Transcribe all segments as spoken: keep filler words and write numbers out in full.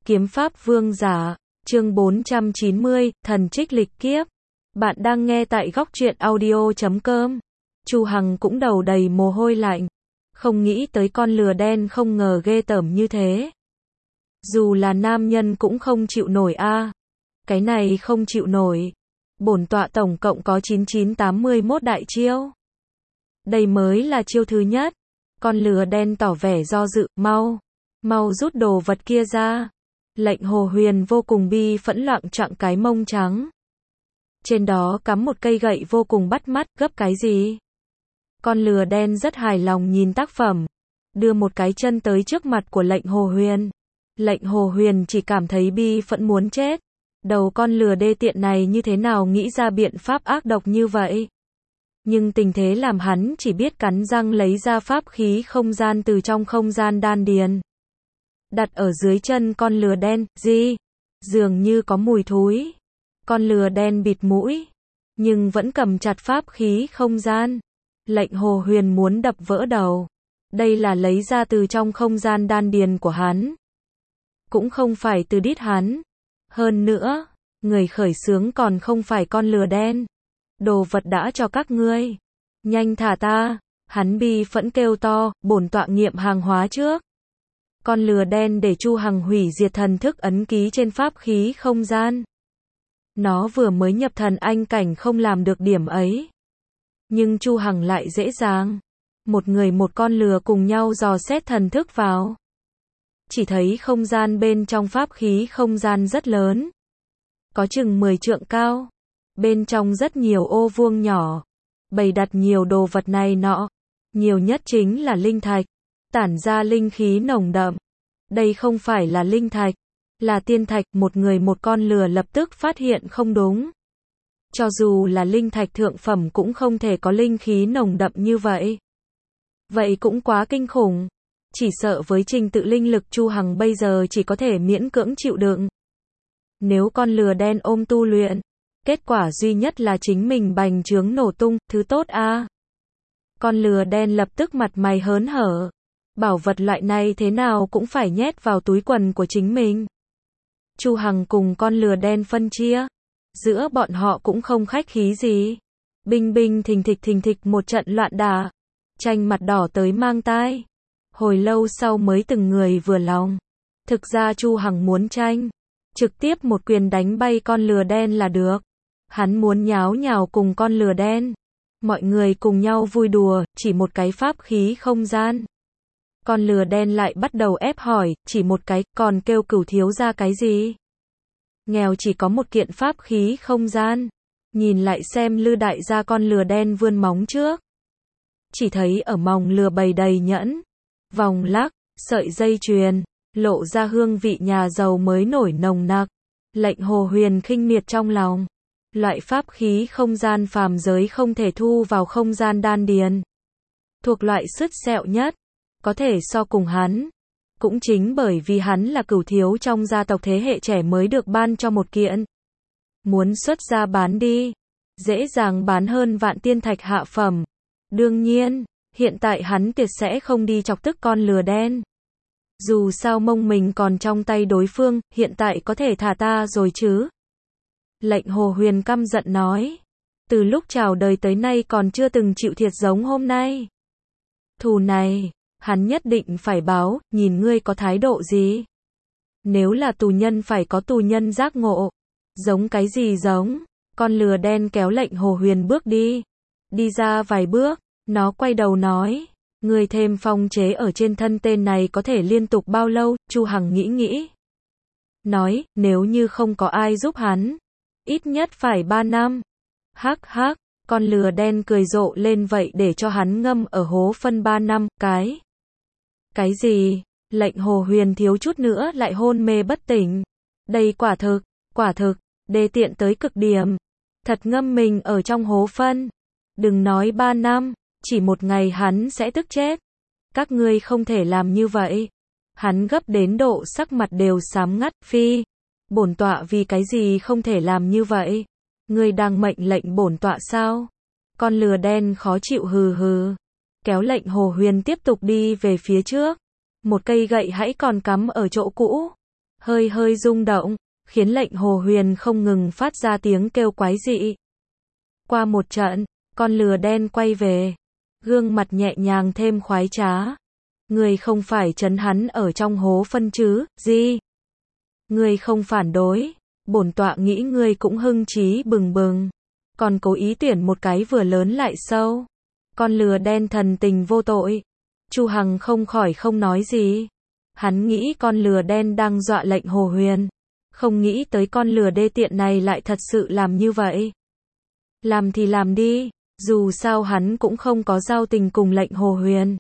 Kiếm pháp vương giả, chương bốn trăm chín mươi, thần trích lịch kiếp. Bạn đang nghe tại góc truyện audio chấm com. Chu Hằng cũng đầu đầy mồ hôi lạnh. Không nghĩ tới con lừa đen không ngờ ghê tởm như thế. Dù là nam nhân cũng không chịu nổi a. Cái này không chịu nổi. Bổn tọa tổng cộng có chín chín tám mươi mốt đại chiêu. Đây mới là chiêu thứ nhất. Con lừa đen tỏ vẻ do dự, mau, mau rút đồ vật kia ra. Lệnh Hồ Huyền vô cùng bi phẫn loạng choạng cái mông trắng. Trên đó cắm một cây gậy vô cùng bắt mắt, gấp cái gì? Con lừa đen rất hài lòng nhìn tác phẩm, đưa một cái chân tới trước mặt của lệnh Hồ Huyền. Lệnh Hồ Huyền chỉ cảm thấy bi phẫn muốn chết. Đầu con lừa đê tiện này như thế nào nghĩ ra biện pháp ác độc như vậy? Nhưng tình thế làm hắn chỉ biết cắn răng lấy ra pháp khí không gian từ trong không gian đan điền. Đặt ở dưới chân con lừa đen, gì? Dường như có mùi thối. Con lừa đen bịt mũi, nhưng vẫn cầm chặt pháp khí không gian. Lệnh Hồ Huyền muốn đập vỡ đầu. Đây là lấy ra từ trong không gian đan điền của hắn. Cũng không phải từ đít hắn. Hơn nữa, người khởi xướng còn không phải con lừa đen. Đồ vật đã cho các ngươi. Nhanh thả ta. Hắn bi phẫn kêu to, bổn tọa nghiệm hàng hóa trước. Con lừa đen để Chu Hằng hủy diệt thần thức ấn ký trên pháp khí không gian. Nó vừa mới nhập thần anh cảnh không làm được điểm ấy. Nhưng Chu Hằng lại dễ dàng. Một người một con lừa cùng nhau dò xét thần thức vào. Chỉ thấy không gian bên trong pháp khí không gian rất lớn. Có chừng mười trượng cao. Bên trong rất nhiều ô vuông nhỏ. Bày đặt nhiều đồ vật này nọ. Nhiều nhất chính là linh thạch. Tản ra linh khí nồng đậm. Đây không phải là linh thạch, là tiên thạch. Một người một con lừa lập tức phát hiện không đúng. Cho dù là linh thạch thượng phẩm cũng không thể có linh khí nồng đậm như vậy. Vậy cũng quá kinh khủng. Chỉ sợ với trình tự linh lực Chu Hằng bây giờ chỉ có thể miễn cưỡng chịu đựng. Nếu con lừa đen ôm tu luyện, kết quả duy nhất là chính mình bành trướng nổ tung, thứ tốt a. À. Con lừa đen lập tức mặt mày hớn hở. Bảo vật loại này thế nào cũng phải nhét vào túi quần của chính mình. Chu Hằng cùng con lừa đen phân chia. Giữa bọn họ cũng không khách khí gì. Binh binh thình thịch thình thịch một trận loạn đả. Tranh mặt đỏ tới mang tai. Hồi lâu sau mới từng người vừa lòng. Thực ra Chu Hằng muốn tranh. Trực tiếp một quyền đánh bay con lừa đen là được. Hắn muốn nháo nhào cùng con lừa đen. Mọi người cùng nhau vui đùa, chỉ một cái pháp khí không gian. Con lừa đen lại bắt đầu ép hỏi, chỉ một cái, còn kêu cửu thiếu ra cái gì? Nghèo chỉ có một kiện pháp khí không gian. Nhìn lại xem Lư đại gia con lừa đen vươn móng trước. Chỉ thấy ở mòng lừa bày đầy nhẫn, vòng lắc, sợi dây chuyền, lộ ra hương vị nhà giàu mới nổi nồng nặc. Lệnh Hồ Huyền khinh miệt trong lòng. Loại pháp khí không gian phàm giới không thể thu vào không gian đan điền. Thuộc loại sứt sẹo nhất. Có thể so cùng hắn. Cũng chính bởi vì hắn là cửu thiếu trong gia tộc thế hệ trẻ mới được ban cho một kiện. Muốn xuất ra bán đi. Dễ dàng bán hơn vạn tiên thạch hạ phẩm. Đương nhiên, hiện tại hắn tuyệt sẽ không đi chọc tức con lừa đen. Dù sao mông mình còn trong tay đối phương, hiện tại có thể thả ta rồi chứ. Lệnh Hồ Huyền căm giận nói. Từ lúc chào đời tới nay còn chưa từng chịu thiệt giống hôm nay. Thù này, hắn nhất định phải báo, nhìn ngươi có thái độ gì. Nếu là tù nhân phải có tù nhân giác ngộ. Giống cái gì giống? Con lừa đen kéo lệnh Hồ Huyền bước đi. Đi ra vài bước, nó quay đầu nói. Ngươi thêm phong chế ở trên thân tên này có thể liên tục bao lâu? Chu Hằng nghĩ nghĩ. Nói, nếu như không có ai giúp hắn. Ít nhất phải ba năm. Hắc hắc, con lừa đen cười rộ lên vậy để cho hắn ngâm ở hố phân ba năm, cái. Cái gì? Lệnh Hồ Huyền thiếu chút nữa lại hôn mê bất tỉnh. Đây quả thực, quả thực, đê tiện tới cực điểm. Thật ngâm mình ở trong hố phân. Đừng nói ba năm, chỉ một ngày hắn sẽ tức chết. Các ngươi không thể làm như vậy. Hắn gấp đến độ sắc mặt đều xám ngắt, phi. Bổn tọa vì cái gì không thể làm như vậy? Ngươi đang mệnh lệnh bổn tọa sao? Con lừa đen khó chịu hừ hừ. Kéo lệnh Hồ Huyền tiếp tục đi về phía trước. Một cây gậy hãy còn cắm ở chỗ cũ. hơi hơi rung động, khiến lệnh Hồ Huyền không ngừng phát ra tiếng kêu quái dị. Qua một trận, con lừa đen quay về, gương mặt nhẹ nhàng thêm khoái trá. Người không phải trấn hắn ở trong hố phân chứ, gì? Người không phản đối, bổn tọa nghĩ ngươi cũng hưng trí bừng bừng, còn cố ý tuyển một cái vừa lớn lại sâu. Con lừa đen thần tình vô tội. Chu Hằng không khỏi không nói gì. Hắn nghĩ con lừa đen đang dọa lệnh Hồ Huyền, không nghĩ tới con lừa đê tiện này lại thật sự làm như vậy. Làm thì làm đi, dù sao hắn cũng không có giao tình cùng lệnh Hồ Huyền.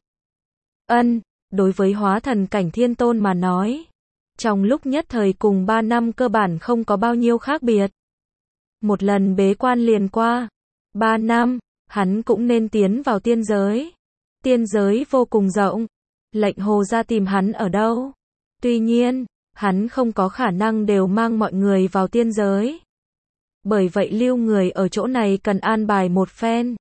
Ân, đối với hóa thần cảnh thiên tôn mà nói, trong lúc nhất thời cùng ba năm cơ bản không có bao nhiêu khác biệt. Một lần bế quan liền qua, ba năm, hắn cũng nên tiến vào tiên giới. Tiên giới vô cùng rộng, lệnh Hồ ra tìm hắn ở đâu? Tuy nhiên, hắn không có khả năng đều mang mọi người vào tiên giới. Bởi vậy lưu người ở chỗ này cần an bài một phen.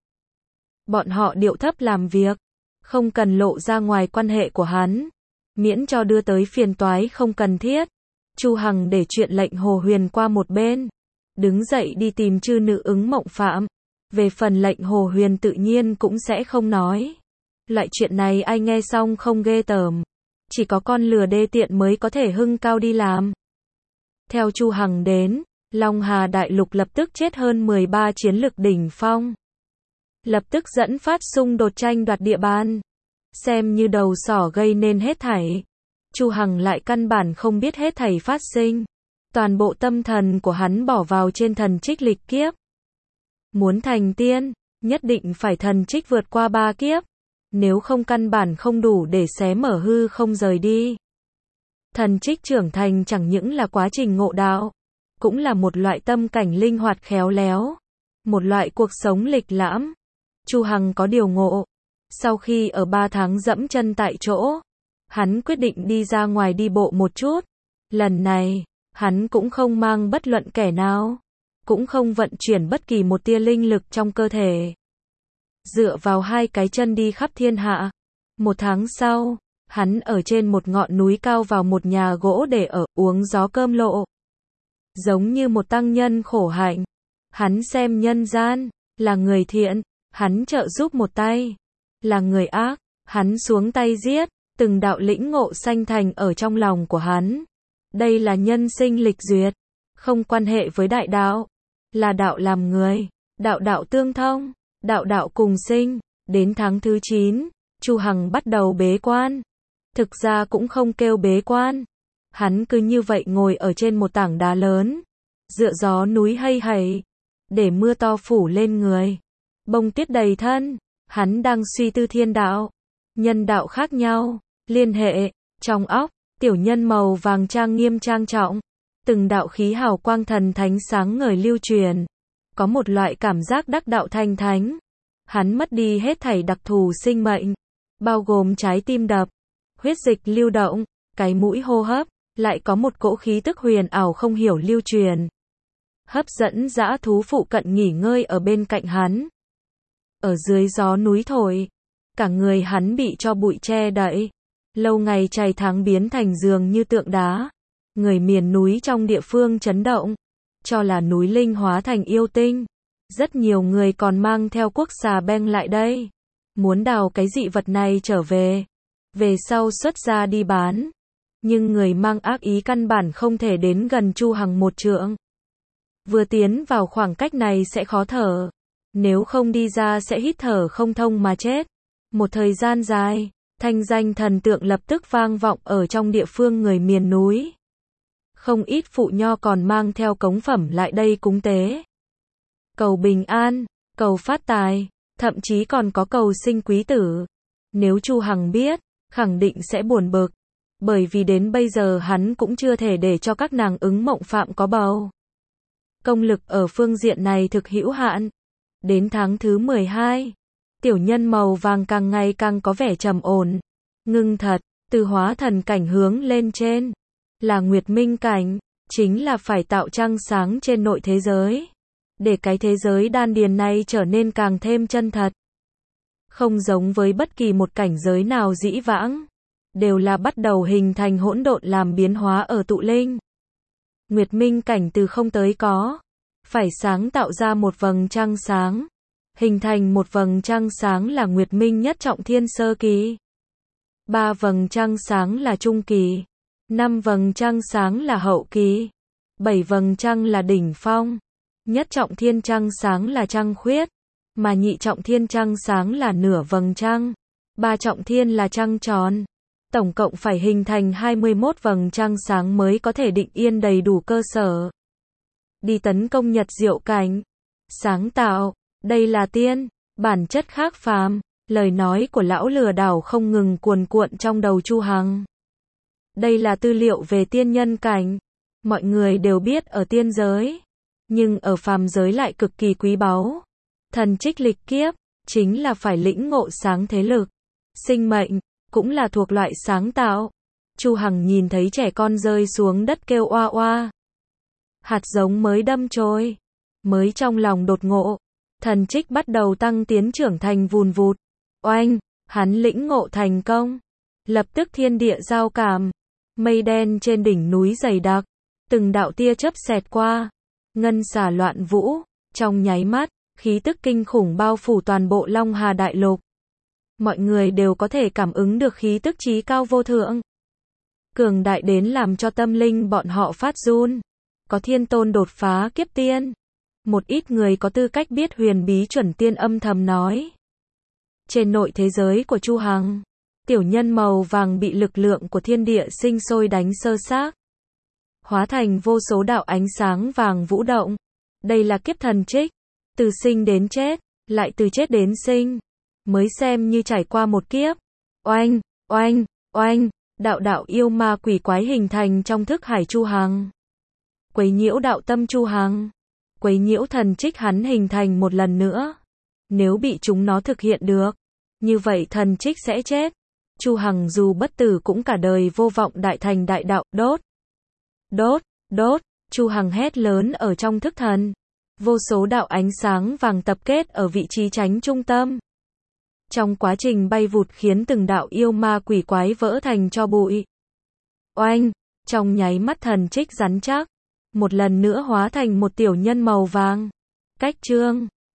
Bọn họ điệu thấp làm việc, không cần lộ ra ngoài quan hệ của hắn, miễn cho đưa tới phiền toái không cần thiết. Chu Hằng để chuyện lệnh Hồ Huyền qua một bên, đứng dậy đi tìm chư nữ ứng mộng phạm. Về phần lệnh Hồ Huyền tự nhiên cũng sẽ không nói. Loại chuyện này ai nghe xong không ghê tởm, chỉ có con lừa đê tiện mới có thể hưng cao đi làm. Theo Chu Hằng đến, Long Hà Đại Lục lập tức chết hơn mười ba chiến lực đỉnh phong. Lập tức dẫn phát xung đột tranh đoạt địa bàn. Xem như đầu sỏ gây nên hết thảy. Chu Hằng lại căn bản không biết hết thảy phát sinh. Toàn bộ tâm thần của hắn bỏ vào trên thần trích lịch kiếp. Muốn thành tiên, nhất định phải thần trích vượt qua ba kiếp. Nếu không căn bản không đủ để xé mở hư không rời đi. Thần trích trưởng thành chẳng những là quá trình ngộ đạo, cũng là một loại tâm cảnh linh hoạt khéo léo, một loại cuộc sống lịch lãm. Chu Hằng có điều ngộ. Sau khi ở ba tháng dẫm chân tại chỗ, hắn quyết định đi ra ngoài đi bộ một chút. Lần này, hắn cũng không mang bất luận kẻ nào, cũng không vận chuyển bất kỳ một tia linh lực trong cơ thể. Dựa vào hai cái chân đi khắp thiên hạ. Một tháng sau, hắn ở trên một ngọn núi cao vào một nhà gỗ để ở, uống gió cơm lộ. Giống như một tăng nhân khổ hạnh. Hắn xem nhân gian, là người thiện, hắn trợ giúp một tay. Là người ác, hắn xuống tay giết, từng đạo lĩnh ngộ sanh thành ở trong lòng của hắn. Đây là nhân sinh lịch duyệt, không quan hệ với đại đạo, là đạo làm người, đạo đạo tương thông, đạo đạo cùng sinh. Đến tháng thứ chín, Chu Hằng bắt đầu bế quan. Thực ra cũng không kêu bế quan, hắn cứ như vậy ngồi ở trên một tảng đá lớn, dựa gió núi hay hẩy, để mưa to phủ lên người, bông tuyết đầy thân. Hắn đang suy tư thiên đạo, nhân đạo khác nhau, liên hệ, trong óc, tiểu nhân màu vàng trang nghiêm trang trọng, từng đạo khí hào quang thần thánh sáng ngời lưu truyền, có một loại cảm giác đắc đạo thanh thánh. Hắn mất đi hết thảy đặc thù sinh mệnh, bao gồm trái tim đập, huyết dịch lưu động, cái mũi hô hấp, lại có một cỗ khí tức huyền ảo không hiểu lưu truyền. Hấp dẫn dã thú phụ cận nghỉ ngơi ở bên cạnh hắn. Ở dưới gió núi thổi, cả người hắn bị cho bụi che đậy, lâu ngày chày tháng biến thành giường như tượng đá. Người miền núi trong địa phương chấn động, cho là núi linh hóa thành yêu tinh. Rất nhiều người còn mang theo cuốc xà beng lại đây, muốn đào cái dị vật này trở về, về sau xuất ra đi bán. Nhưng người mang ác ý căn bản không thể đến gần Chu Hằng một trượng. Vừa tiến vào khoảng cách này sẽ khó thở, nếu không đi ra sẽ hít thở không thông mà chết. Một thời gian dài, thanh danh thần tượng lập tức vang vọng ở trong địa phương người miền núi. Không ít phụ nho còn mang theo cống phẩm lại đây cúng tế, cầu bình an, cầu phát tài, thậm chí còn có cầu sinh quý tử. Nếu Chu Hằng biết, khẳng định sẽ buồn bực, bởi vì đến bây giờ hắn cũng chưa thể để cho các nàng ứng mộng phạm có bầu. Công lực ở phương diện này thực hữu hạn. Đến tháng thứ mười hai, tiểu nhân màu vàng càng ngày càng có vẻ trầm ổn, ngưng thật, từ hóa thần cảnh hướng lên trên, là nguyệt minh cảnh, chính là phải tạo trăng sáng trên nội thế giới, để cái thế giới đan điền này trở nên càng thêm chân thật. Không giống với bất kỳ một cảnh giới nào dĩ vãng. đều là bắt đầu hình thành hỗn độn làm biến hóa ở tụ linh. Nguyệt minh cảnh từ không tới có, phải sáng tạo ra một vầng trăng sáng. Hình thành một vầng trăng sáng là Nguyệt minh nhất trọng thiên sơ kỳ. Ba vầng trăng sáng là trung kỳ. Năm vầng trăng sáng là hậu kỳ. Bảy vầng trăng là đỉnh phong. Nhất trọng thiên trăng sáng là trăng khuyết. Mà nhị trọng thiên trăng sáng là nửa vầng trăng. Ba trọng thiên là trăng tròn. Tổng cộng phải hình thành hai mươi mốt vầng trăng sáng mới có thể định yên đầy đủ cơ sở. Đi tấn công nhật diệu cảnh. Sáng tạo, đây là tiên, bản chất khác phàm. Lời nói của lão lừa đảo không ngừng cuồn cuộn trong đầu Chu Hằng. Đây là tư liệu về tiên nhân cảnh. Mọi người đều biết ở tiên giới, nhưng ở phàm giới lại cực kỳ quý báu. Thần trích lịch kiếp, chính là phải lĩnh ngộ sáng thế lực. Sinh mệnh, cũng là thuộc loại sáng tạo. Chu Hằng nhìn thấy trẻ con rơi xuống đất kêu oa oa. Hạt giống mới đâm chồi, mới trong lòng đột ngộ. Thần trích bắt đầu tăng tiến trưởng thành vùn vụt. Oanh, hắn lĩnh ngộ thành công. Lập tức thiên địa giao cảm. Mây đen trên đỉnh núi dày đặc. Từng đạo tia chớp xẹt qua. Ngân xà loạn vũ. Trong nháy mắt, khí tức kinh khủng bao phủ toàn bộ Long Hà Đại Lục. Mọi người đều có thể cảm ứng được khí tức chí cao vô thượng. Cường đại đến làm cho tâm linh bọn họ phát run. Có thiên tôn đột phá kiếp tiên. Một ít người có tư cách biết huyền bí chuẩn tiên âm thầm nói. Trên nội thế giới của Chu Hằng, tiểu nhân màu vàng bị lực lượng của thiên địa sinh sôi đánh sơ xác. Hóa thành vô số đạo ánh sáng vàng vũ động. Đây là kiếp thần trích. Từ sinh đến chết, lại từ chết đến sinh. Mới xem như trải qua một kiếp. Oanh, oanh, oanh, đạo đạo yêu ma quỷ quái hình thành trong thức hải Chu Hằng. Quấy nhiễu đạo tâm Chu Hằng. Quấy nhiễu thần trích hắn hình thành một lần nữa. Nếu bị chúng nó thực hiện được, như vậy thần trích sẽ chết. Chu Hằng dù bất tử cũng cả đời vô vọng đại thành đại đạo. Đốt, đốt, đốt. Chu Hằng hét lớn ở trong thức thần. Vô số đạo ánh sáng vàng tập kết ở vị trí tránh trung tâm. Trong quá trình bay vụt khiến từng đạo yêu ma quỷ quái vỡ thành tro bụi. Oanh, trong nháy mắt thần trích rắn chắc, một lần nữa hóa thành một tiểu nhân màu vàng. Cách chương